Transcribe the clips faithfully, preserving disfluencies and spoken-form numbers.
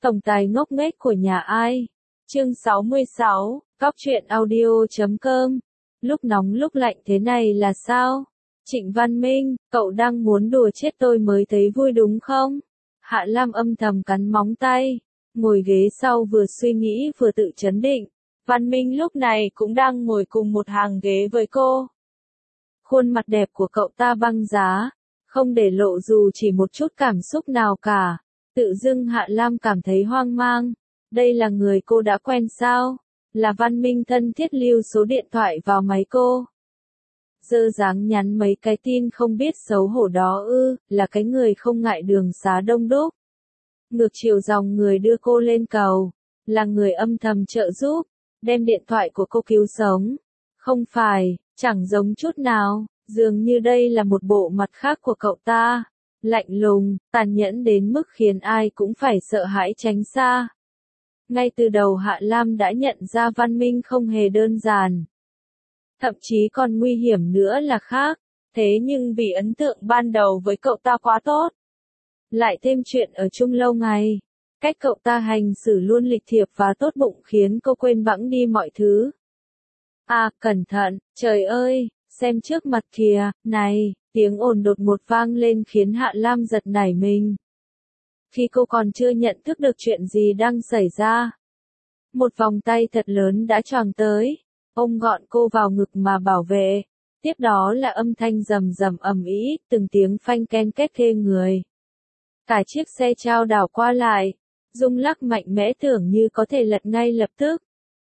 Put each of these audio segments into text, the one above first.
Tổng tài ngốc nghếch của nhà ai? Chương sáu mươi sáu, Cóc truyện audio chấm com. Lúc nóng lúc lạnh thế này là sao? Trịnh Văn Minh, cậu đang muốn đùa chết tôi mới thấy vui đúng không? Hạ Lam âm thầm cắn móng tay, ngồi ghế sau vừa suy nghĩ vừa tự trấn định. Văn Minh lúc này cũng đang ngồi cùng một hàng ghế với cô. Khuôn mặt đẹp của cậu ta băng giá, không để lộ dù chỉ một chút cảm xúc nào cả. Tự dưng Hạ Lam cảm thấy hoang mang. Đây là người cô đã quen sao? Là Văn Minh thân thiết lưu số điện thoại vào máy cô. Dơ dáng nhắn mấy cái tin không biết xấu hổ đó ư, là cái người không ngại đường xá đông đúc. Ngược chiều dòng người đưa cô lên cầu, là người âm thầm trợ giúp, đem điện thoại của cô cứu sống. Không phải, chẳng giống chút nào, dường như đây là một bộ mặt khác của cậu ta. Lạnh lùng, tàn nhẫn đến mức khiến ai cũng phải sợ hãi tránh xa. Ngay từ đầu Hạ Lam đã nhận ra Văn Minh không hề đơn giản. Thậm chí còn nguy hiểm nữa là khác, thế nhưng vì ấn tượng ban đầu với cậu ta quá tốt. Lại thêm chuyện ở chung lâu ngày, cách cậu ta hành xử luôn lịch thiệp và tốt bụng khiến cô quên bẵng đi mọi thứ. À, cẩn thận, trời ơi, xem trước mặt kìa, này, tiếng ồn đột ngột vang lên khiến Hạ Lam giật nảy mình. Khi cô còn chưa nhận thức được chuyện gì đang xảy ra, một vòng tay thật lớn đã choàng tới, ôm gọn cô vào ngực mà bảo vệ. Tiếp đó là âm thanh rầm rầm ầm ĩ, từng tiếng phanh ken két ghê người. Cả chiếc xe chao đảo qua lại, rung lắc mạnh mẽ tưởng như có thể lật ngay lập tức.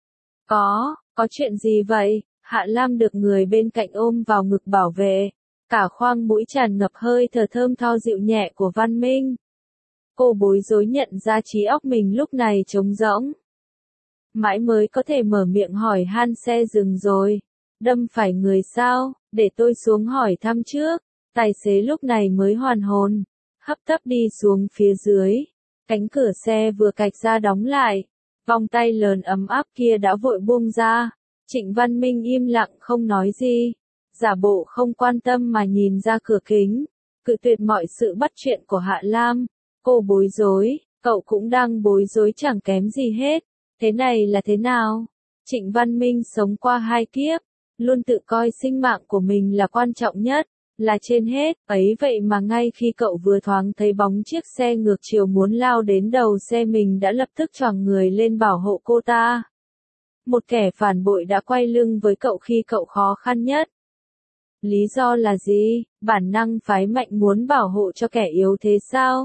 Có, có chuyện gì vậy? Hạ Lam được người bên cạnh ôm vào ngực bảo vệ, cả khoang mũi tràn ngập hơi thở thơm tho dịu nhẹ của Văn Minh. Cô bối rối nhận ra trí óc mình lúc này trống rỗng. Mãi mới có thể mở miệng hỏi han xe dừng rồi. Đâm phải người sao, để tôi xuống hỏi thăm trước. Tài xế lúc này mới hoàn hồn, hấp tấp đi xuống phía dưới. Cánh cửa xe vừa cạch ra đóng lại. Vòng tay lớn ấm áp kia đã vội buông ra. Trịnh Văn Minh im lặng không nói gì. Giả bộ không quan tâm mà nhìn ra cửa kính. Cự tuyệt mọi sự bắt chuyện của Hạ Lam. Cô bối rối, cậu cũng đang bối rối chẳng kém gì hết. Thế này là thế nào? Trịnh Văn Minh sống qua hai kiếp, luôn tự coi sinh mạng của mình là quan trọng nhất, là trên hết. Ấy vậy mà ngay khi cậu vừa thoáng thấy bóng chiếc xe ngược chiều muốn lao đến đầu xe mình đã lập tức choàng người lên bảo hộ cô ta. Một kẻ phản bội đã quay lưng với cậu khi cậu khó khăn nhất. Lý do là gì? Bản năng phái mạnh muốn bảo hộ cho kẻ yếu thế sao?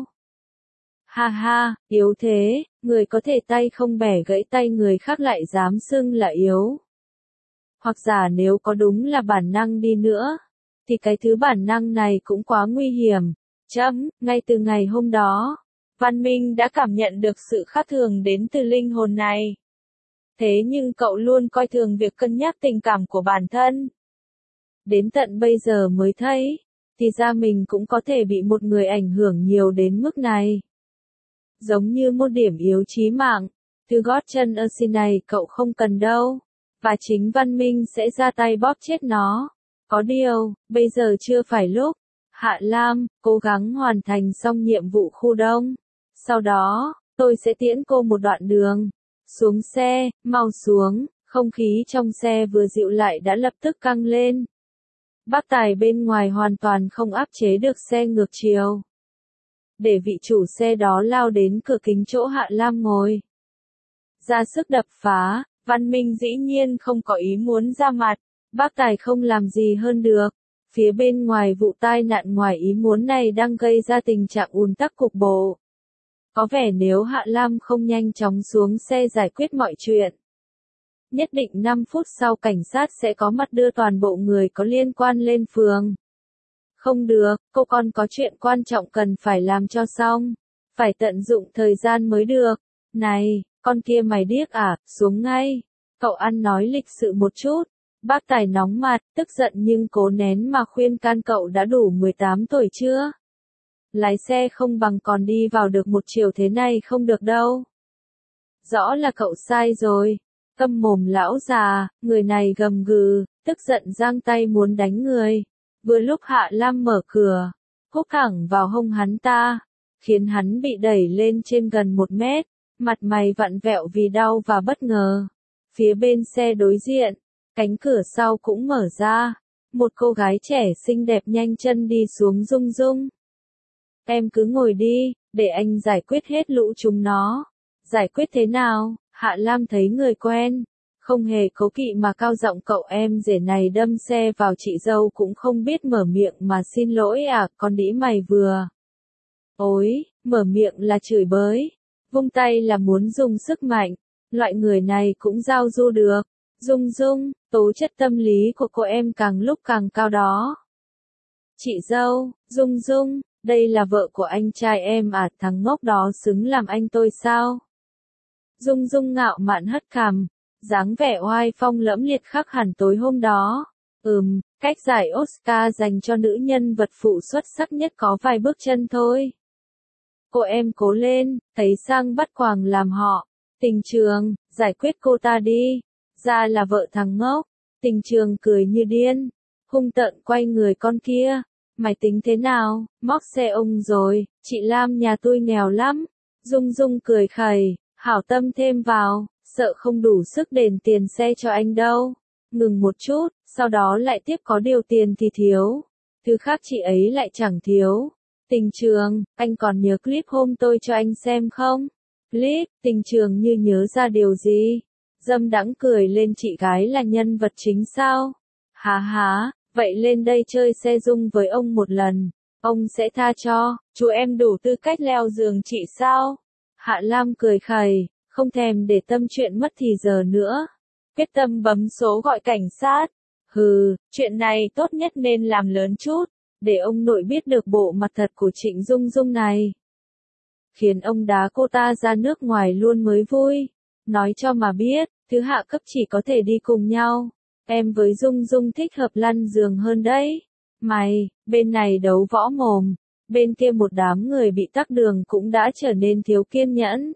Ha ha, yếu thế, người có thể tay không bẻ gãy tay người khác lại dám xưng là yếu. Hoặc giả nếu có đúng là bản năng đi nữa, thì cái thứ bản năng này cũng quá nguy hiểm. Chấm, ngay từ ngày hôm đó, Văn Minh đã cảm nhận được sự khác thường đến từ linh hồn này. Thế nhưng cậu luôn coi thường việc cân nhắc tình cảm của bản thân. Đến tận bây giờ mới thấy, thì ra mình cũng có thể bị một người ảnh hưởng nhiều đến mức này. Giống như một điểm yếu chí mạng, từ gót chân Ursi này cậu không cần đâu, và chính Văn Minh sẽ ra tay bóp chết nó. Có điều, bây giờ chưa phải lúc. Hạ Lam, cố gắng hoàn thành xong nhiệm vụ khu đông. Sau đó, tôi sẽ tiễn cô một đoạn đường. Xuống xe, mau xuống, không khí trong xe vừa dịu lại đã lập tức căng lên. Bác tài bên ngoài hoàn toàn không áp chế được xe ngược chiều. Để vị chủ xe đó lao đến cửa kính chỗ Hạ Lam ngồi. Ra sức đập phá, Văn Minh dĩ nhiên không có ý muốn ra mặt, bác tài không làm gì hơn được. Phía bên ngoài vụ tai nạn ngoài ý muốn này đang gây ra tình trạng ùn tắc cục bộ. Có vẻ nếu Hạ Lam không nhanh chóng xuống xe giải quyết mọi chuyện, nhất định năm phút sau cảnh sát sẽ có mặt đưa toàn bộ người có liên quan lên phường. Không được, cô còn có chuyện quan trọng cần phải làm cho xong. Phải tận dụng thời gian mới được. Này, con kia mày điếc à, xuống ngay. Cậu ăn nói lịch sự một chút. Bác tài nóng mặt, tức giận nhưng cố nén mà khuyên can cậu đã đủ mười tám tuổi chưa? Lái xe không bằng còn đi vào được một chiều thế này không được đâu. Rõ là cậu sai rồi. Câm mồm lão già, người này gầm gừ, tức giận giang tay muốn đánh người. Vừa lúc Hạ Lam mở cửa, húc thẳng vào hông hắn ta, khiến hắn bị đẩy lên trên gần một mét. mặt mày vặn vẹo vì đau và bất ngờ. Phía bên xe đối diện, cánh cửa sau cũng mở ra. Một cô gái trẻ xinh đẹp nhanh chân đi xuống. Dung Dung. Em cứ ngồi đi, để anh giải quyết hết lũ chúng nó. Giải quyết thế nào? Hạ Lam thấy người quen. Không hề cố kỵ mà cao giọng cậu em rể này đâm xe vào chị dâu cũng không biết mở miệng mà xin lỗi à, con đĩ mày vừa. Ôi, mở miệng là chửi bới. Vung tay là muốn dùng sức mạnh. Loại người này cũng giao du được. Dung Dung, tố chất tâm lý của cô em càng lúc càng cao đó. Chị dâu, Dung Dung, đây là vợ của anh trai em à, thằng ngốc đó xứng làm anh tôi sao? Dung Dung ngạo mạn hất cằm, dáng vẻ oai phong lẫm liệt khác hẳn tối hôm đó. Ừm, cách giải Oscar dành cho nữ nhân vật phụ xuất sắc nhất có vài bước chân thôi. Cô em cố lên, thấy sang bắt quàng làm họ. Tình Trường, giải quyết cô ta đi. Ra là vợ thằng ngốc. Tình Trường cười như điên, hung tợn quay người con kia. Mày tính thế nào, móc xe ông rồi, chị Lam nhà tôi nghèo lắm. Dung Dung cười khẩy, hảo tâm thêm vào, sợ không đủ sức đền tiền xe cho anh đâu. Ngừng một chút, sau đó lại tiếp có điều tiền thì thiếu. Thứ khác chị ấy lại chẳng thiếu. Tình Trường, anh còn nhớ clip hôm tôi cho anh xem không? Clip, Tình Trường như nhớ ra điều gì? Dâm đãng cười lên, chị gái là nhân vật chính sao? Há há, vậy lên đây chơi xe Dung với ông một lần, ông sẽ tha cho, chú em đủ tư cách leo giường chị sao? Hạ Lam cười khẩy, không thèm để tâm chuyện mất thì giờ nữa. Quyết tâm bấm số gọi cảnh sát. Hừ, chuyện này tốt nhất nên làm lớn chút, để ông nội biết được bộ mặt thật của Trịnh Dung Dung này. Khiến ông đá cô ta ra nước ngoài luôn mới vui. Nói cho mà biết, thứ hạ cấp chỉ có thể đi cùng nhau. Em với Dung Dung thích hợp lăn giường hơn đấy. Mày, bên này đấu võ mồm, bên kia một đám người bị tắc đường cũng đã trở nên thiếu kiên nhẫn.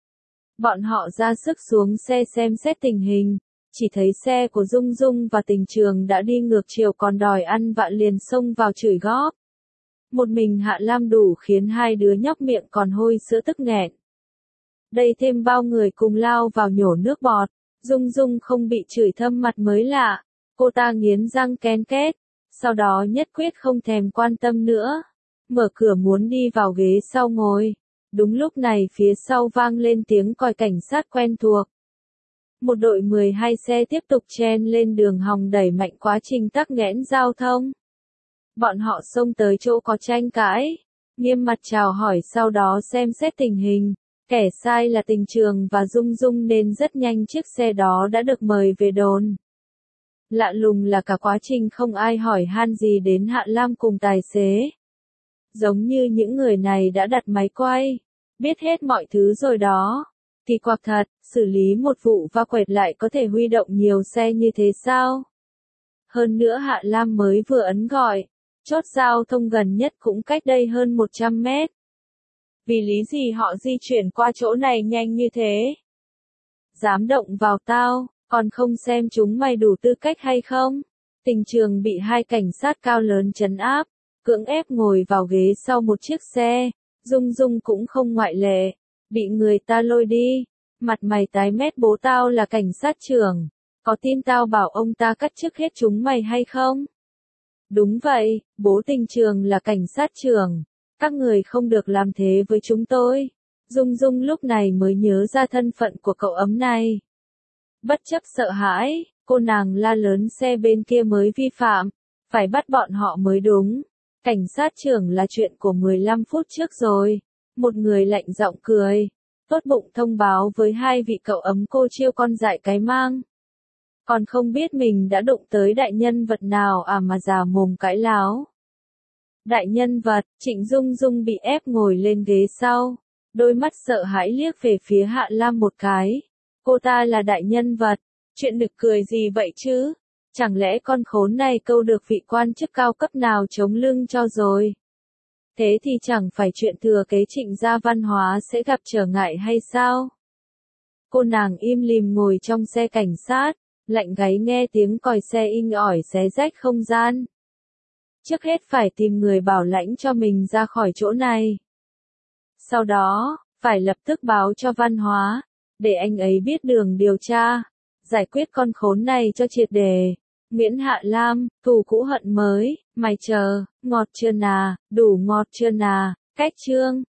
Bọn họ ra sức xuống xe xem xét tình hình, chỉ thấy xe của Dung Dung và Tình Trường đã đi ngược chiều còn đòi ăn vạ liền xông vào chửi góp. Một mình Hạ Lam đủ khiến hai đứa nhóc miệng còn hôi sữa tức nghẹn. Đây thêm bao người cùng lao vào nhổ nước bọt. Dung Dung không bị chửi thâm mặt mới lạ. Cô ta nghiến răng ken két, sau đó nhất quyết không thèm quan tâm nữa. Mở cửa muốn đi vào ghế sau ngồi. Đúng lúc này phía sau vang lên tiếng còi cảnh sát quen thuộc. Một đội mười hai xe tiếp tục chen lên đường hòng đẩy mạnh quá trình tắc nghẽn giao thông. Bọn họ xông tới chỗ có tranh cãi, nghiêm mặt chào hỏi sau đó xem xét tình hình. Kẻ sai là Tình Trường và Dung Dung nên rất nhanh chiếc xe đó đã được mời về đồn. Lạ lùng là cả quá trình không ai hỏi han gì đến Hạ Lam cùng tài xế. Giống như những người này đã đặt máy quay, biết hết mọi thứ rồi đó. Kỳ quặc thật, xử lý một vụ va quẹt lại có thể huy động nhiều xe như thế sao? Hơn nữa Hạ Lam mới vừa ấn gọi, chốt giao thông gần nhất cũng cách đây hơn một trăm mét. Vì lý gì họ di chuyển qua chỗ này nhanh như thế? Dám động vào tao, còn không xem chúng mày đủ tư cách hay không? Tình Trường bị hai cảnh sát cao lớn trấn áp, cưỡng ép ngồi vào ghế sau một chiếc xe. Dung Dung cũng không ngoại lệ, bị người ta lôi đi. Mặt mày tái mét, bố tao là cảnh sát trưởng, có tin tao bảo ông ta cắt chức hết chúng mày hay không? Đúng vậy, bố Tình Trường là cảnh sát trưởng. Các người không được làm thế với chúng tôi. Dung Dung lúc này mới nhớ ra thân phận của cậu ấm này. Bất chấp sợ hãi, cô nàng la lớn xe bên kia mới vi phạm, phải bắt bọn họ mới đúng. Cảnh sát trưởng là chuyện của mười lăm phút trước rồi. Một người lạnh giọng cười, tốt bụng thông báo với hai vị cậu ấm cô chiêu con dại cái mang. Còn không biết mình đã đụng tới đại nhân vật nào à mà già mồm cãi láo. Đại nhân vật, Trịnh Dung Dung bị ép ngồi lên ghế sau, đôi mắt sợ hãi liếc về phía Hạ Lam một cái. Cô ta là đại nhân vật, chuyện nực cười gì vậy chứ? Chẳng lẽ con khốn này câu được vị quan chức cao cấp nào chống lưng cho rồi? Thế thì chẳng phải chuyện thừa kế Trịnh gia văn hóa sẽ gặp trở ngại hay sao? Cô nàng im lìm ngồi trong xe cảnh sát, lạnh gáy nghe tiếng còi xe inh ỏi xé rách không gian. Trước hết phải tìm người bảo lãnh cho mình ra khỏi chỗ này. Sau đó, phải lập tức báo cho Văn Hóa, để anh ấy biết đường điều tra, giải quyết con khốn này cho triệt để. Nguyễn Hạ Lam, thù cũ hận mới, mày chờ, ngọt chưa nà, đủ ngọt chưa nà, cách chương.